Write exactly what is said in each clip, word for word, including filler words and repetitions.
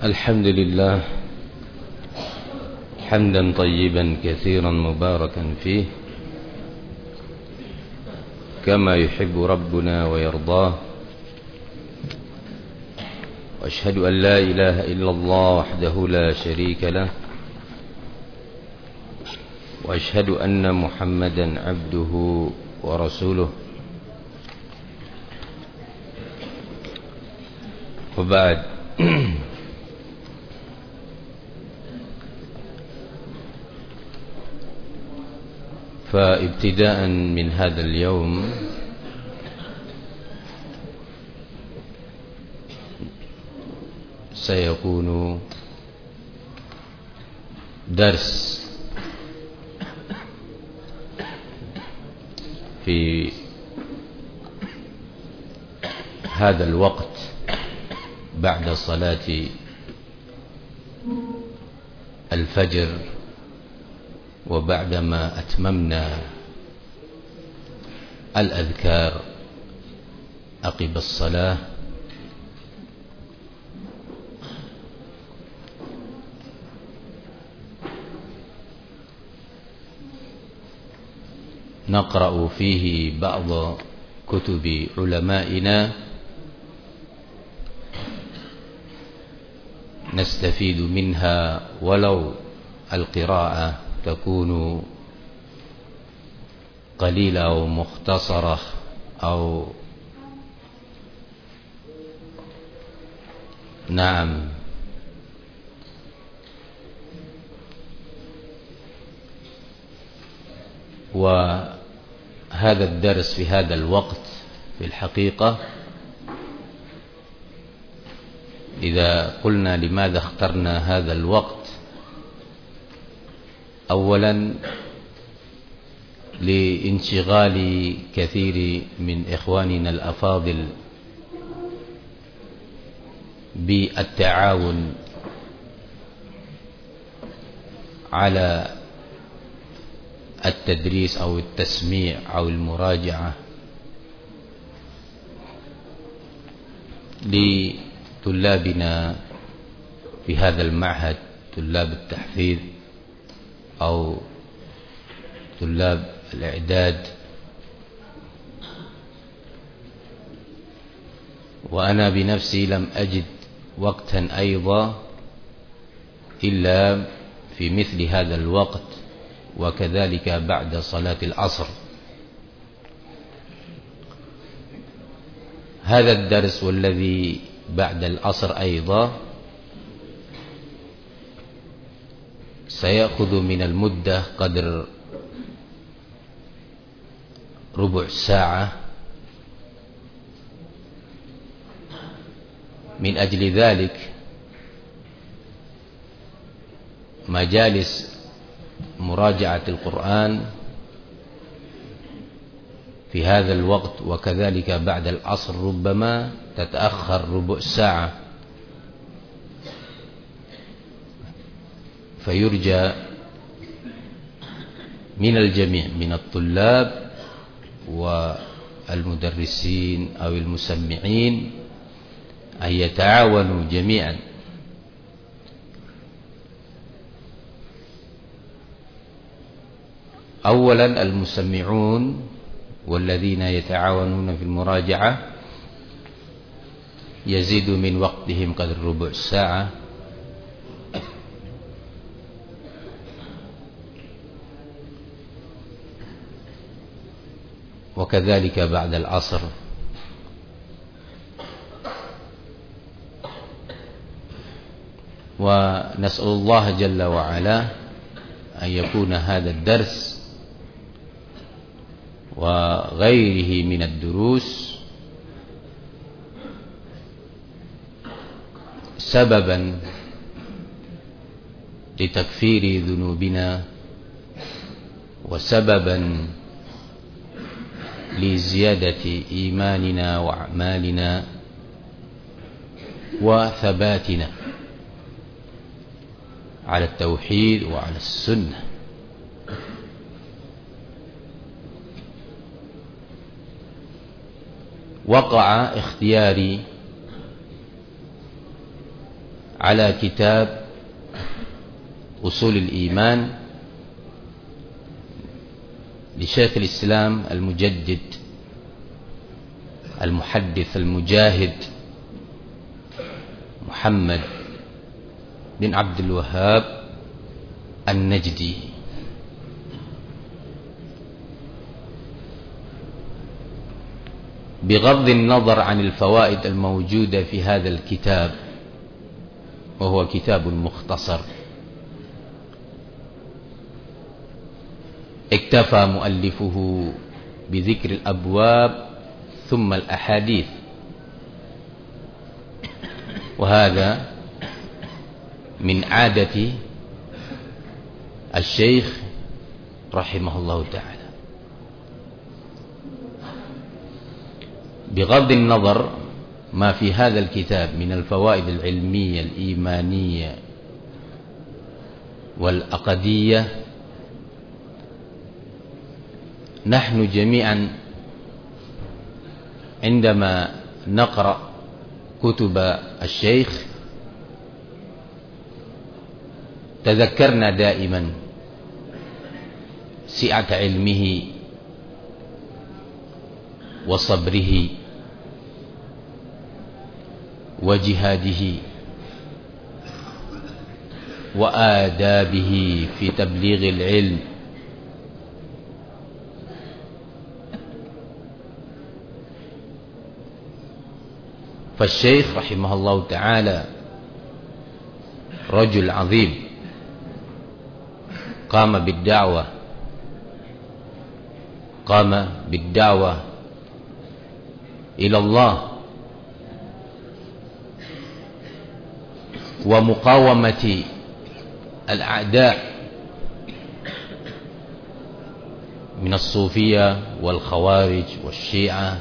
الحمد لله حمدا طيبا كثيرا مباركا فيه كما يحب ربنا ويرضاه، وأشهد أن لا إله إلا الله وحده لا شريك له، وأشهد أن محمدا عبده ورسوله. وبعد، فابتداء من هذا اليوم سيكون درس في هذا الوقت بعد صلاة الفجر، وبعدما أتممنا الأذكار عقب الصلاة، نقرأ فيه بعض كتب علمائنا نستفيد منها، ولو القراءة تكون قليلة أو مختصرة أو نعم وهذا الدرس في هذا الوقت في الحقيقة، إذا قلنا لماذا اخترنا هذا الوقت، أولا لانشغال كثير من إخواننا الأفاضل بالتعاون على التدريس أو التسميع أو المراجعة لطلابنا في هذا المعهد، طلاب التحفيظ أو طلاب الإعداد. وأنا بنفسي لم أجد وقتا أيضا إلا في مثل هذا الوقت، وكذلك بعد صلاة العصر. هذا الدرس والذي بعد العصر أيضا سيأخذ من المدة قدر ربع ساعة. من أجل ذلك مجالس مراجعة القرآن في هذا الوقت وكذلك بعد العصر ربما تتأخر ربع ساعة، فيرجى من الجميع من الطلاب والمدرسين أو المسمعين أن يتعاونوا جميعا. أولا المسمعون والذين يتعاونون في المراجعة يزيد من وقتهم قدر ربع ساعة، وكذلك بعد العصر. ونسأل الله جل وعلا أن يكون هذا الدرس وغيره من الدروس سببا لتكفير ذنوبنا، وسببا لزيادة إيماننا وأعمالنا وثباتنا على التوحيد وعلى السنة. وقع اختياري على كتاب أصول الإيمان لشيخ الإسلام المجدد المحدث المجاهد محمد بن عبد الوهاب النجدي. بغض النظر عن الفوائد الموجودة في هذا الكتاب، وهو كتاب مختصر، اكتفى مؤلفه بذكر الأبواب ثم الأحاديث، وهذا من عادة الشيخ رحمه الله تعالى. بغض النظر ما في هذا الكتاب من الفوائد العلمية الإيمانية والعقدية، نحن جميعا عندما نقرأ كتب الشيخ تذكرنا دائما سعة علمه وصبره وجهاده وآدابه في تبليغ العلم. فالشيخ رحمه الله تعالى رجل عظيم قام بالدعوة قام بالدعوة إلى الله ومقاومة الأعداء من الصوفية والخوارج والشيعة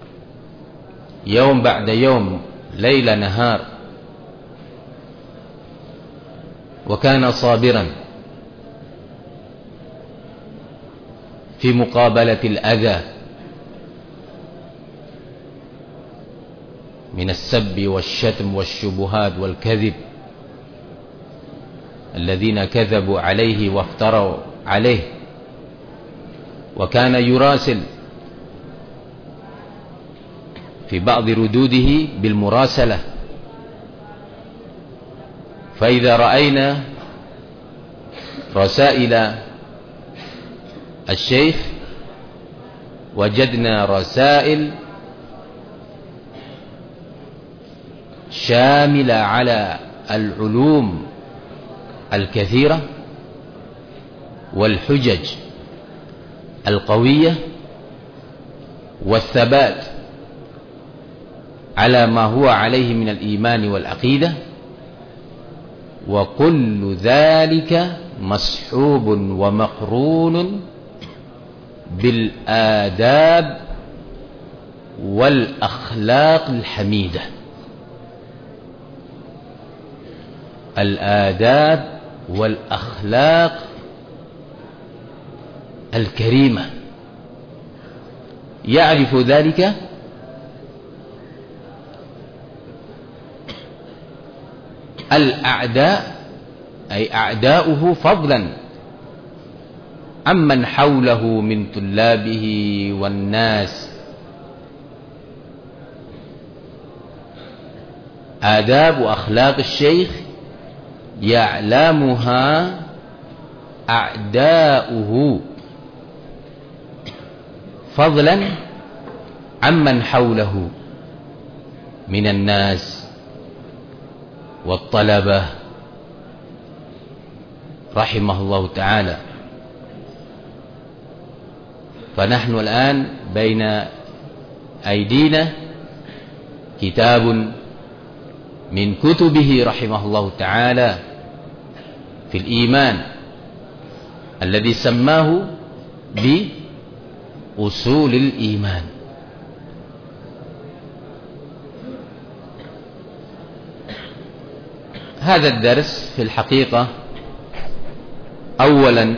يوم بعد يوم ليل نهار، وكان صابرا في مقابلة الأذى من السب والشتم والشبهات والكذب الذين كذبوا عليه وافتروا عليه، وكان يراسل في بعض ردوده بالمراسلة. فإذا رأينا رسائل الشيخ وجدنا رسائل شاملة على العلوم الكثيرة والحجج القوية والثبات على ما هو عليه من الإيمان والعقيدة، وكل ذلك مصحوب ومقرون بالآداب والأخلاق الحميدة. الآداب والأخلاق الكريمة، يعرف ذلك الأعداء، أي أعداؤه، فضلا عمن حوله من طلابه والناس. آداب وأخلاق الشيخ يعلمها أعداؤه فضلا عمن حوله من الناس والطلبة رحمه الله تعالى. فنحن الآن بين أيدينا كتاب من كتبه رحمه الله تعالى في الإيمان الذي سماه بأصول الإيمان. هذا الدرس في الحقيقة أولا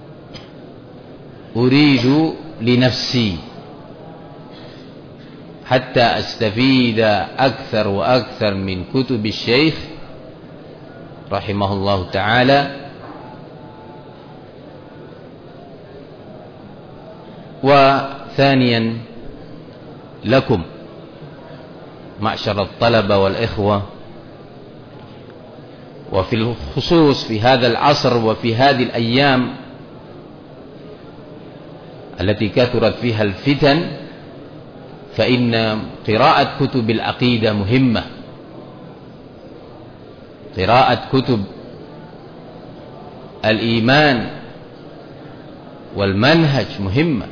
أريد لنفسي حتى أستفيد أكثر وأكثر من كتب الشيخ رحمه الله تعالى. وثانيا لكم معشر الطلبة والإخوة، وفي الخصوص في هذا العصر وفي هذه الأيام التي كثرت فيها الفتن، فإن قراءة كتب العقيدة مهمة، قراءة كتب الإيمان والمنهج مهمة.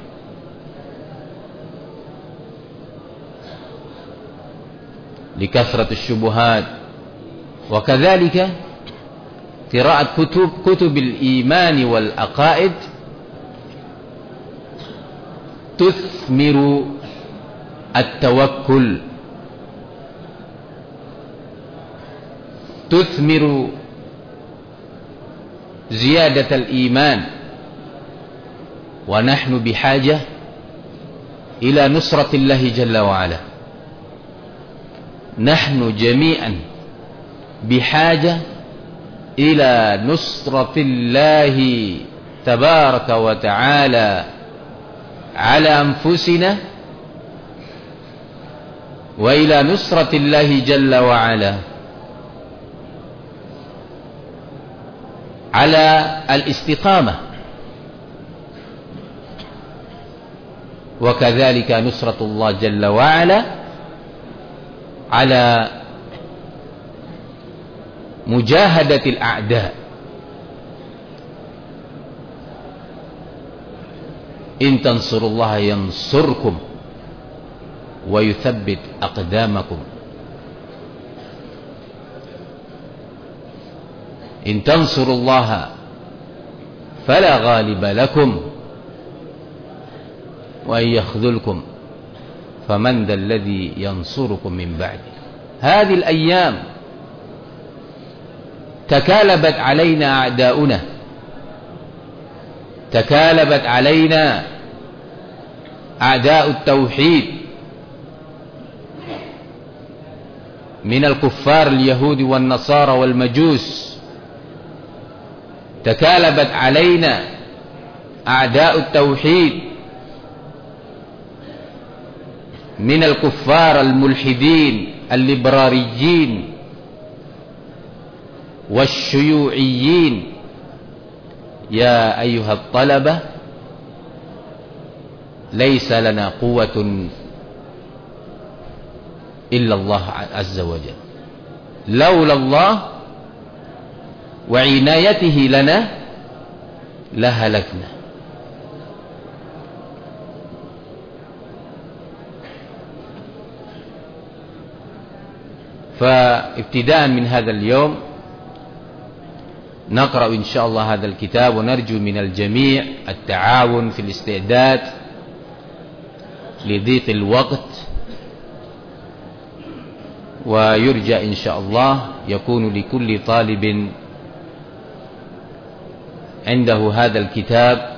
لكثرة الشبهات، وكذلك قراءة كتب كتب الإيمان والعقائد تثمر التوكل، تثمر زيادة الإيمان، ونحن بحاجة إلى نصرة الله جل وعلا. نحن جميعا بحاجة إلى نصرة الله تبارك وتعالى على أنفسنا، وإلى نصرة الله جل وعلا على الاستقامة، وكذلك نصرة الله جل وعلا على مجاهدة الأعداء. إن تنصروا الله ينصركم ويثبت أقدامكم. إن تنصروا الله فلا غالب لكم، وإن يخذلكم فمن ذا الذي ينصركم من بعده. هذه الأيام تكالبت علينا أعداؤنا، تكالبت علينا أعداء التوحيد من الكفار اليهود والنصارى والمجوس، تكالبت علينا أعداء التوحيد من الكفار الملحدين الليبراريين والشيوعيين. يا أيها الطلبة، ليس لنا قوة إلا الله عز وجل. لولا الله وعنايته لنا لهلكنا. فابتداء من هذا اليوم نقرأ إن شاء الله هذا الكتاب، ونرجو من الجميع التعاون في الاستعداد لضيق الوقت، ويرجى إن شاء الله يكون لكل طالب عنده هذا الكتاب.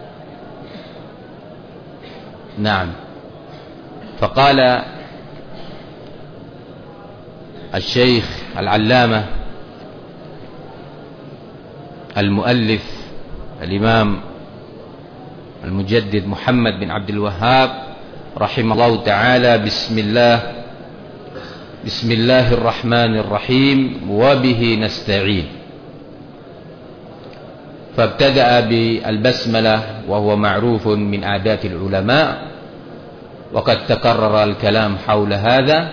نعم. فقال الشيخ العلامة المؤلف الإمام المجدد محمد بن عبد الوهاب رحمه الله تعالى: بسم الله بسم الله الرحمن الرحيم وبه نستعين. فابتدأ بالبسملة، وهو معروف من عادات العلماء، وقد تكرر الكلام حول هذا،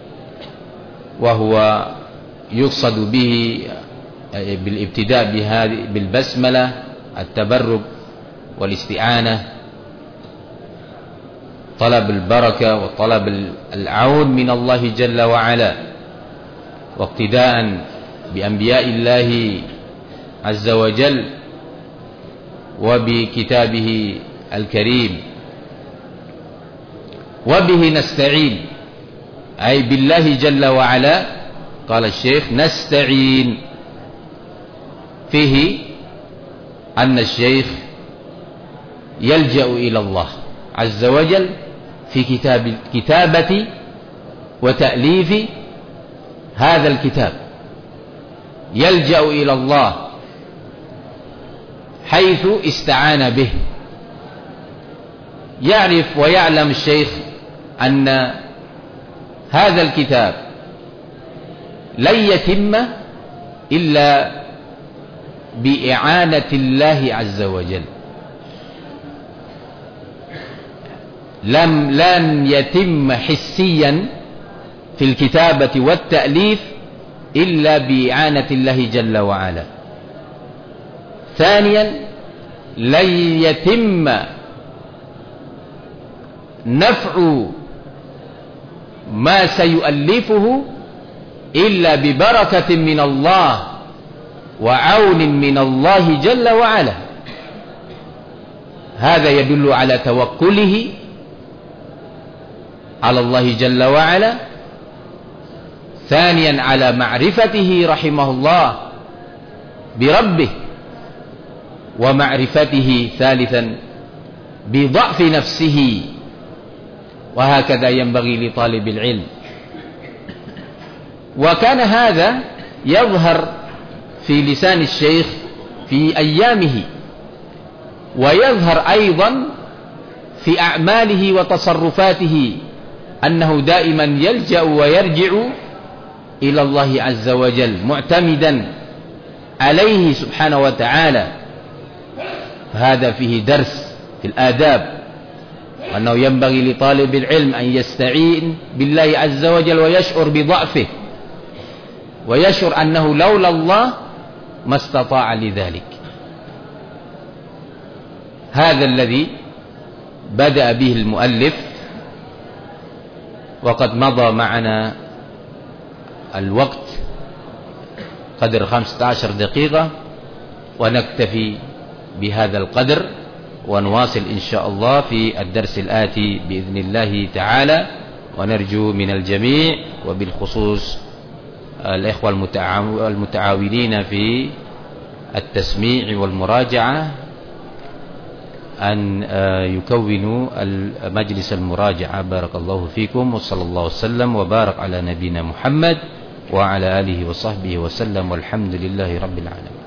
وهو يقصد به بالابتداء بهذه بالبسملة التبرك والاستعانة، طلب البركة وطلب العون من الله جل وعلا، واقتداء بأنبياء الله عز وجل وبكتابه الكريم. وبه نستعين، أي بالله جل وعلا. قال الشيخ: نستعين، فيه أن الشيخ يلجأ إلى الله عز وجل في كتاب كتابة وتأليف هذا الكتاب، يلجأ إلى الله حيث استعان به. يعرف ويعلم الشيخ أن هذا الكتاب لن يتم إلا بإعانة الله عز وجل، لم لن يتم حسيا في الكتابة والتأليف إلا بإعانة الله جل وعلا. ثانيا، لن يتم نفع ما سيؤلفه إلا ببركة من الله وعون من الله جل وعلا. هذا يدل على توكله على الله جل وعلا. ثانيا، على معرفته رحمه الله بربه، ومعرفته ثالثا بضعف نفسه. وهكذا ينبغي لطالب العلم. وكان هذا يظهر في لسان الشيخ في أيامه، ويظهر أيضا في أعماله وتصرفاته، أنه دائما يلجأ ويرجع إلى الله عز وجل معتمدا عليه سبحانه وتعالى. فهذا فيه درس في الآداب، وأنه ينبغي لطالب العلم أن يستعين بالله عز وجل ويشعر بضعفه، ويشعر أنه لولا الله ما استطاع لذلك. هذا الذي بدأ به المؤلف. وقد مضى معنا الوقت قدر خمسة عشر دقيقة، ونكتفي بهذا القدر، ونواصل إن شاء الله في الدرس الآتي بإذن الله تعالى. ونرجو من الجميع وبالخصوص الإخوة المتعاونين في التسميع والمراجعة أن يكونوا مجلس المراجعة. بارك الله فيكم، وصلى الله وسلم وبارك على نبينا محمد وعلى آله وصحبه وسلم، والحمد لله رب العالمين.